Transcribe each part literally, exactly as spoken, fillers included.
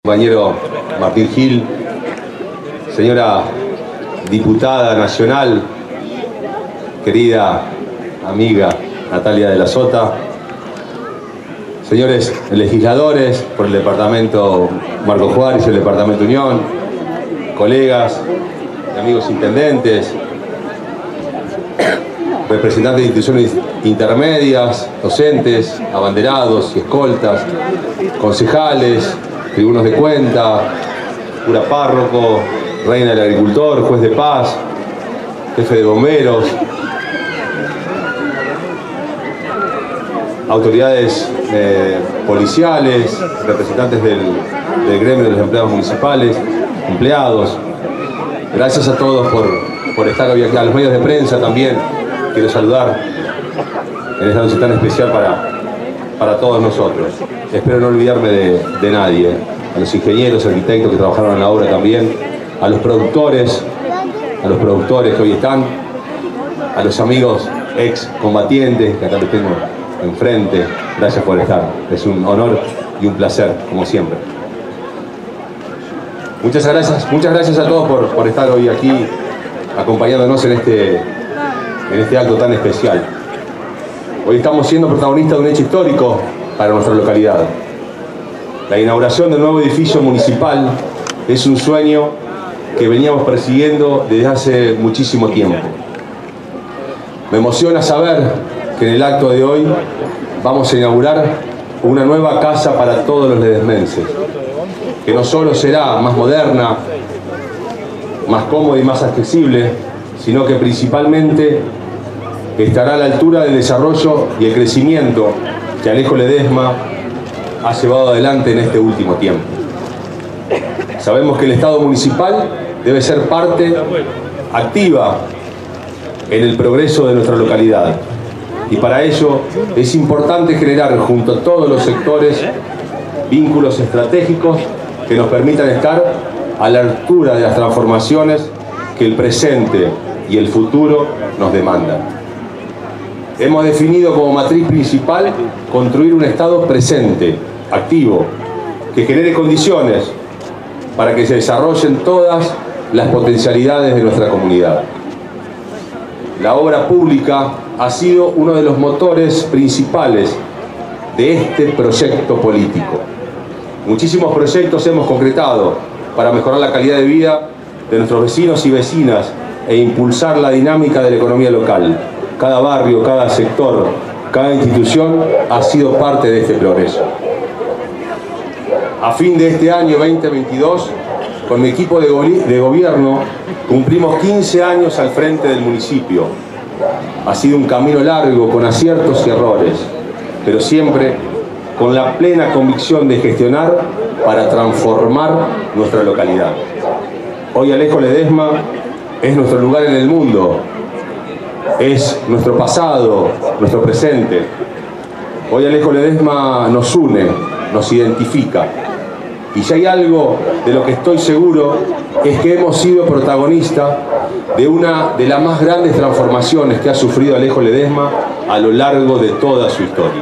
Compañero Martín Gil, señora diputada nacional, querida amiga Natalia de la Sota, señores legisladores por el departamento Marco Juárez y el departamento Unión, colegas y amigos intendentes, representantes de instituciones intermedias, docentes, abanderados y escoltas, concejales, tribunos de cuenta, cura párroco, reina del agricultor, juez de paz, jefe de bomberos, autoridades eh, policiales, representantes del, del gremio de los empleados municipales, empleados. Gracias a todos por, por estar hoy aquí, a los medios de prensa también. Quiero saludar en esta noche tan especial para, para todos nosotros. Espero no olvidarme de, de nadie. A los ingenieros, arquitectos que trabajaron en la obra también, a los productores, a los productores que hoy están, a los amigos ex combatientes que acá les tengo enfrente. Gracias por estar. Es un honor y un placer, como siempre. Muchas gracias, muchas gracias a todos por, por estar hoy aquí acompañándonos en este, en este acto tan especial. Hoy estamos siendo protagonistas de un hecho histórico para nuestra localidad. La inauguración del nuevo edificio municipal es un sueño que veníamos persiguiendo desde hace muchísimo tiempo. Me emociona saber que en el acto de hoy vamos a inaugurar una nueva casa para todos los ledesmenses, que no solo será más moderna, más cómoda y más accesible, sino que principalmente estará a la altura del desarrollo y el crecimiento que Alejo Ledesma ha llevado adelante en este último tiempo. Sabemos que el Estado municipal debe ser parte activa en el progreso de nuestra localidad, y para ello es importante generar junto a todos los sectores vínculos estratégicos que nos permitan estar a la altura de las transformaciones que el presente y el futuro nos demandan. Hemos definido como matriz principal construir un Estado presente, activo, que genere condiciones para que se desarrollen todas las potencialidades de nuestra comunidad. La obra pública ha sido uno de los motores principales de este proyecto político. Muchísimos proyectos hemos concretado para mejorar la calidad de vida de nuestros vecinos y vecinas e impulsar la dinámica de la economía local. Cada barrio, cada sector, cada institución ha sido parte de este progreso. A fin de este año veinte veintidós, con mi equipo de, go de gobierno, cumplimos quince años al frente del municipio. Ha sido un camino largo, con aciertos y errores, pero siempre con la plena convicción de gestionar para transformar nuestra localidad. Hoy Alejo Ledesma es nuestro lugar en el mundo, es nuestro pasado, nuestro presente. Hoy Alejo Ledesma nos une, nos identifica. Y si hay algo de lo que estoy seguro es que hemos sido protagonistas de una de las más grandes transformaciones que ha sufrido Alejo Ledesma a lo largo de toda su historia.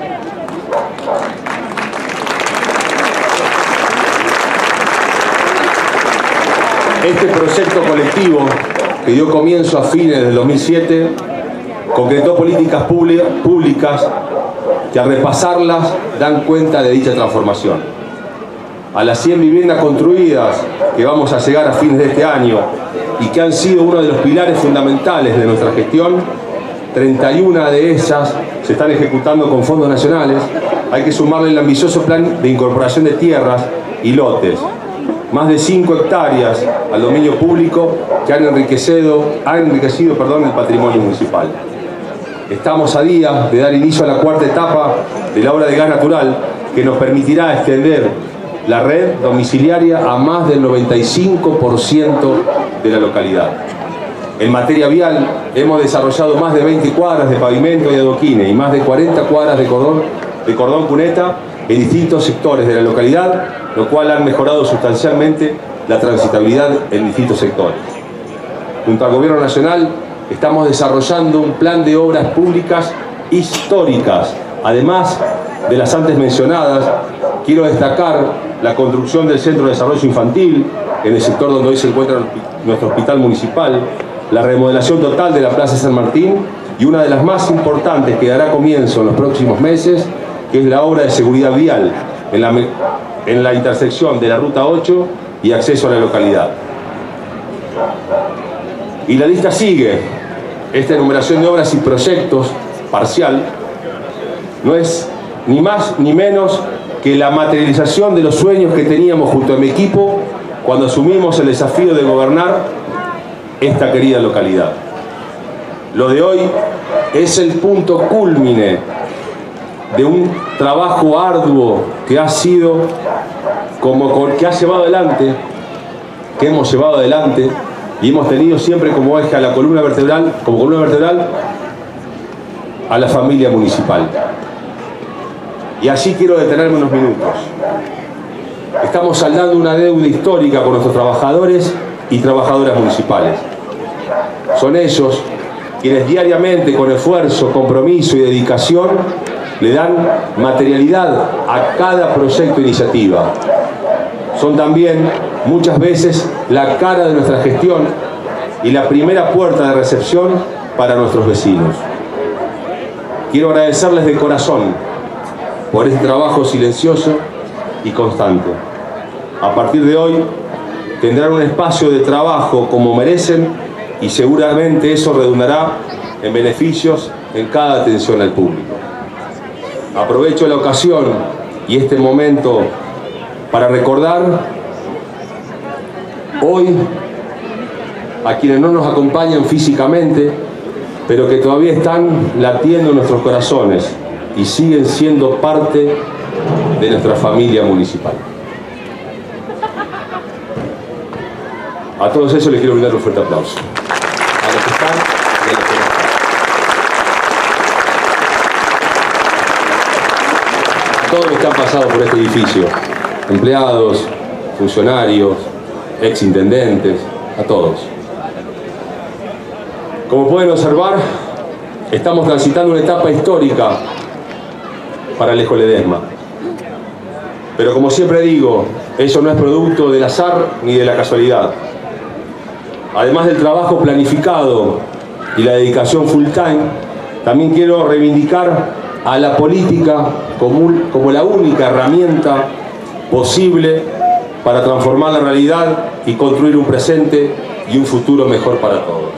Este proyecto colectivo, que dio comienzo a fines del dos mil siete, concretó políticas públicas que al repasarlas dan cuenta de dicha transformación. A las cien viviendas construidas que vamos a llegar a fines de este año y que han sido uno de los pilares fundamentales de nuestra gestión, treinta y una de ellas se están ejecutando con fondos nacionales. Hay que sumarle el ambicioso plan de incorporación de tierras y lotes, más de cinco hectáreas al dominio público que han enriquecido, han enriquecido perdón, el patrimonio municipal. Estamos a días de dar inicio a la cuarta etapa de la obra de gas natural, que nos permitirá extender la red domiciliaria a más del noventa y cinco por ciento de la localidad. En materia vial, hemos desarrollado más de veinte cuadras de pavimento y adoquines y más de cuarenta cuadras de cordón, de cordón cuneta en distintos sectores de la localidad, lo cual han mejorado sustancialmente la transitabilidad en distintos sectores. Junto al Gobierno Nacional, estamos desarrollando un plan de obras públicas históricas. Además de las antes mencionadas, quiero destacar la construcción del Centro de Desarrollo Infantil, en el sector donde hoy se encuentra nuestro hospital municipal, la remodelación total de la Plaza San Martín y una de las más importantes que dará comienzo en los próximos meses, que es la obra de seguridad vial en la, en la intersección de la Ruta ocho y acceso a la localidad. Y la lista sigue. Esta enumeración de obras y proyectos parcial no es ni más ni menos que la materialización de los sueños que teníamos junto a mi equipo cuando asumimos el desafío de gobernar esta querida localidad. Lo de hoy es el punto cúlmine de un trabajo arduo que ha sido, como que ha llevado adelante, que hemos llevado adelante y hemos tenido siempre como eje a la columna vertebral, como columna vertebral a la familia municipal. Y allí quiero detenerme unos minutos. Estamos saldando una deuda histórica con nuestros trabajadores y trabajadoras municipales. Son ellos quienes diariamente, con esfuerzo, compromiso y dedicación, le dan materialidad a cada proyecto e iniciativa. Son también, muchas veces, la cara de nuestra gestión y la primera puerta de recepción para nuestros vecinos. Quiero agradecerles de corazón por este trabajo silencioso y constante. A partir de hoy, tendrán un espacio de trabajo como merecen y seguramente eso redundará en beneficios en cada atención al público. Aprovecho la ocasión y este momento para recordar hoy a quienes no nos acompañan físicamente, pero que todavía están latiendo en nuestros corazones y siguen siendo parte de nuestra familia municipal. A todos ellos les quiero brindar un fuerte aplauso. A los que están y a los que no están. A todos los que han pasado por este edificio, empleados, funcionarios, exintendentes, a todos. Como pueden observar, estamos transitando una etapa histórica para Alejo Ledesma. Pero como siempre digo, eso no es producto del azar ni de la casualidad. Además del trabajo planificado y la dedicación full time, también quiero reivindicar a la política como, como la única herramienta posible para transformar la realidad y construir un presente y un futuro mejor para todos.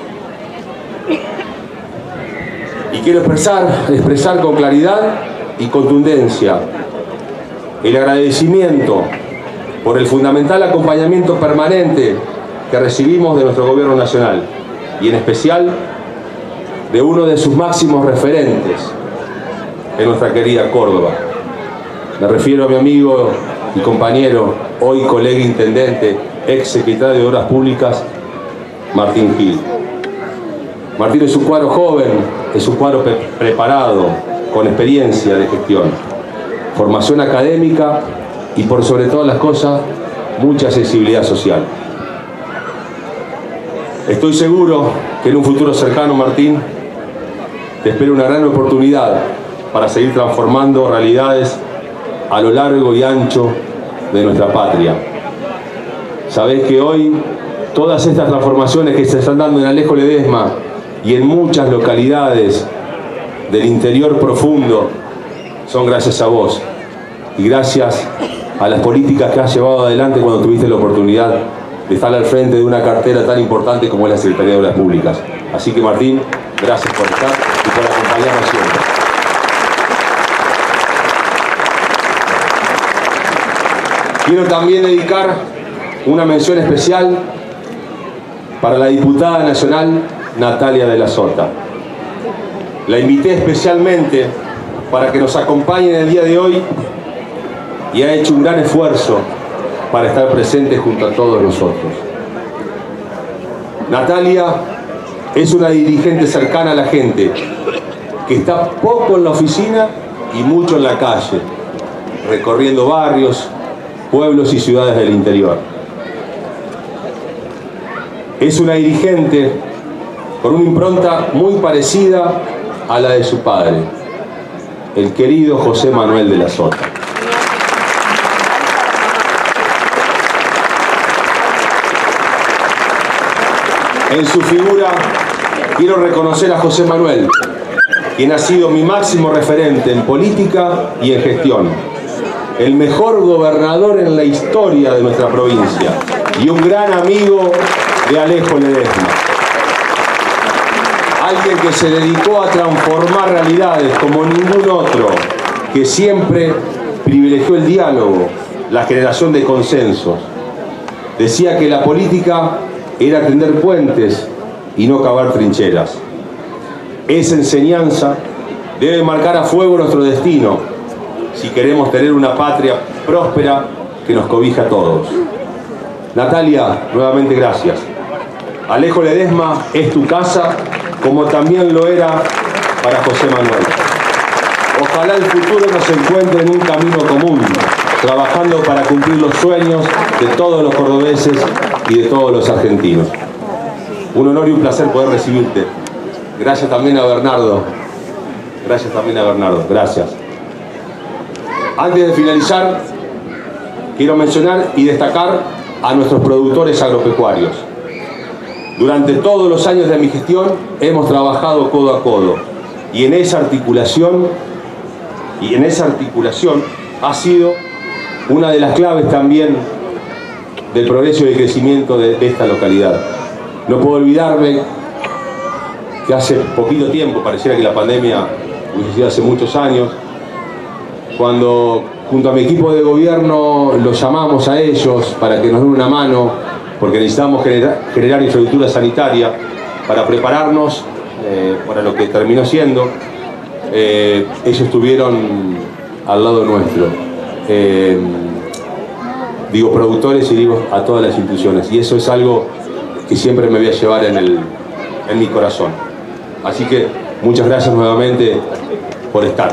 Y quiero expresar, expresar con claridad y contundencia el agradecimiento por el fundamental acompañamiento permanente que recibimos de nuestro gobierno nacional y en especial de uno de sus máximos referentes en nuestra querida Córdoba. Me refiero a mi amigo y compañero, hoy colega intendente, ex secretario de Obras Públicas, Martín Gil. Martín es un cuadro joven, es un cuadro pre preparado, con experiencia de gestión, formación académica y por sobre todas las cosas, mucha sensibilidad social. Estoy seguro que en un futuro cercano, Martín, te espera una gran oportunidad para seguir transformando realidades a lo largo y ancho de nuestra patria. Sabés que hoy todas estas transformaciones que se están dando en Alejo Ledesma y en muchas localidades del interior profundo son gracias a vos y gracias a las políticas que has llevado adelante cuando tuviste la oportunidad de estar al frente de una cartera tan importante como es la Secretaría de Obras Públicas. Así que Martín, gracias por estar y por acompañarnos siempre. Quiero también dedicar una mención especial para la diputada nacional Natalia de la Sota. La invité especialmente para que nos acompañe en el día de hoy y ha hecho un gran esfuerzo para estar presente junto a todos nosotros. Natalia es una dirigente cercana a la gente, que está poco en la oficina y mucho en la calle, recorriendo barrios, pueblos y ciudades del interior. Es una dirigente con una impronta muy parecida a la de su padre, el querido José Manuel de la Sota. En su figura quiero reconocer a José Manuel, quien ha sido mi máximo referente en política y en gestión, el mejor gobernador en la historia de nuestra provincia y un gran amigo de Alejo Ledesma. Alguien que se dedicó a transformar realidades como ningún otro, que siempre privilegió el diálogo, la generación de consensos. Decía que la política era tender puentes y no cavar trincheras. Esa enseñanza debe marcar a fuego nuestro destino si queremos tener una patria próspera que nos cobija a todos. Natalia, nuevamente gracias. Alejo Ledesma es tu casa, como también lo era para José Manuel. Ojalá el futuro nos encuentre en un camino común, trabajando para cumplir los sueños de todos los cordobeses y de todos los argentinos. Un honor y un placer poder recibirte. Gracias también a Bernardo. Gracias también a Bernardo. Gracias. Antes de finalizar, quiero mencionar y destacar a nuestros productores agropecuarios. Durante todos los años de mi gestión hemos trabajado codo a codo y en esa articulación y en esa articulación ha sido una de las claves también del progreso y el crecimiento de, de esta localidad. No puedo olvidarme que hace poquito tiempo, pareciera que la pandemia hubiese sido hace muchos años, cuando junto a mi equipo de gobierno los llamamos a ellos para que nos den una mano, porque necesitamos generar, generar infraestructura sanitaria para prepararnos eh, para lo que terminó siendo. Eh, ellos estuvieron al lado nuestro. Eh, digo productores y digo a todas las instituciones. Y eso es algo que siempre me voy a llevar en, el, en mi corazón. Así que muchas gracias nuevamente por estar.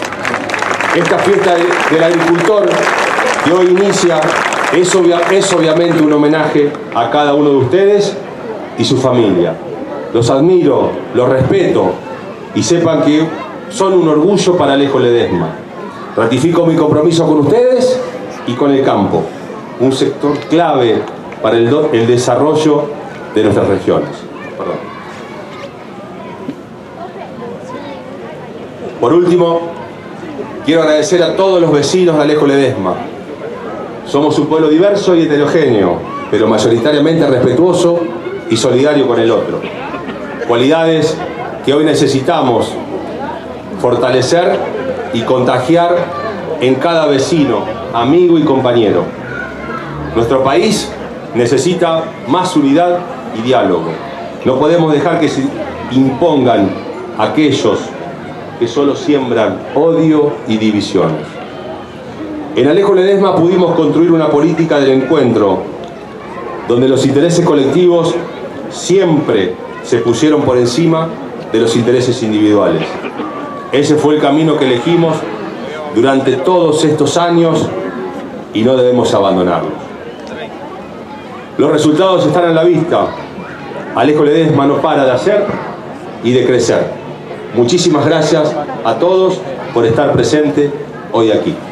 Esta fiesta del agricultor que hoy inicia es, obvia, es obviamente un homenaje a cada uno de ustedes y su familia. Los admiro, los respeto y sepan que son un orgullo para Alejo Ledesma. Ratifico mi compromiso con ustedes y con el campo, un sector clave para el, do, el desarrollo de nuestras regiones. Perdón. Por último, quiero agradecer a todos los vecinos de Alejo Ledesma. Somos un pueblo diverso y heterogéneo, pero mayoritariamente respetuoso y solidario con el otro. Cualidades que hoy necesitamos fortalecer y contagiar en cada vecino, amigo y compañero. Nuestro país necesita más unidad y diálogo. No podemos dejar que se impongan aquellos que solo siembran odio y divisiones. En Alejo Ledesma pudimos construir una política del encuentro, donde los intereses colectivos siempre se pusieron por encima de los intereses individuales. Ese fue el camino que elegimos durante todos estos años y no debemos abandonarlo. Los resultados están a la vista. Alejo Ledesma no para de hacer y de crecer. Muchísimas gracias a todos por estar presente hoy aquí.